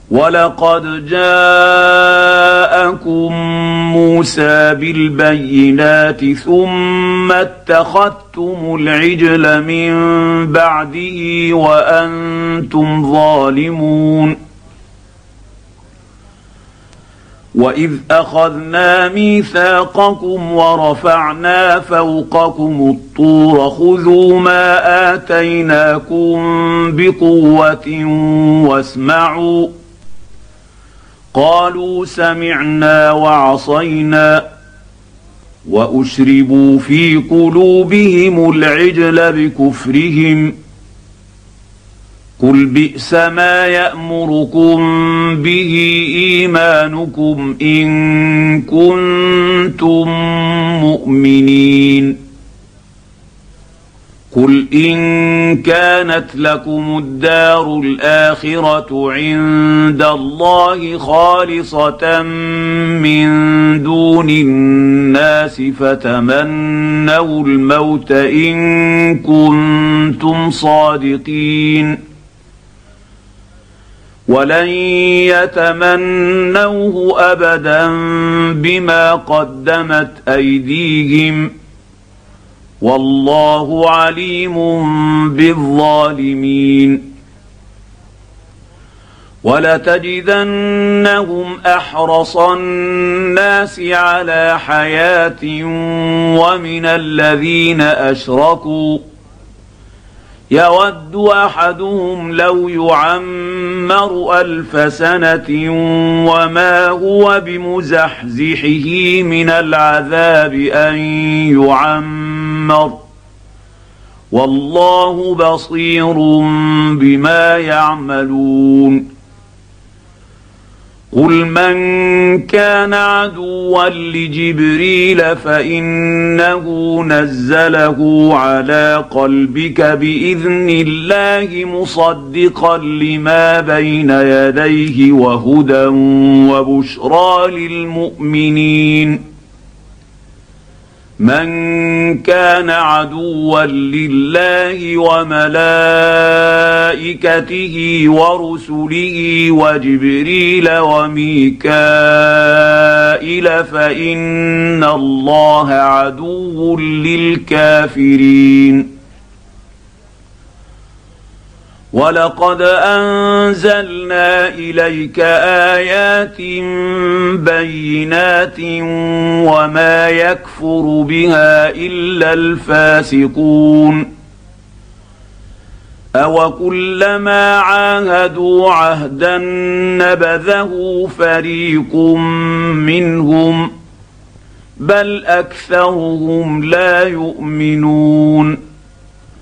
ولقد جاءكم موسى بالبينات ثم اتخذتم العجل من بعده وأنتم ظالمون. وإذ أخذنا ميثاقكم ورفعنا فوقكم الطور خذوا ما آتيناكم بقوة واسمعوا قالوا سمعنا وعصينا وأشربوا في قلوبهم العجل بكفرهم قل بئس ما يأمركم به إيمانكم إن كنتم مؤمنين. قل إن كانت لكم الدار الآخرة عند الله خالصة من دون الناس فتمنوا الموت إن كنتم صادقين ولن يتمنوه أبدا بما قدمت أيديهم والله عليم بالظالمين. ولتجدنهم أحرص الناس على حياة ومن الذين أشركوا يود أحدهم لو يعمر 1000 سنة وما هو بمزحزحه من العذاب أن يعمر والله بصير بما يعملون. قل من كان عدوا لجبريل فإنه نزله على قلبك بإذن الله مصدقا لما بين يديه وهدى وبشرى للمؤمنين. من كان عدوا لله وملائكته ورسله وجبريل وميكائيل فإن الله عدو للكافرين. ولقد أنزلنا إليك آيات بينات وما يكفر بها إلا الفاسقون. أوكلما عاهدوا عهدا نبذه فريق منهم بل أكثرهم لا يؤمنون.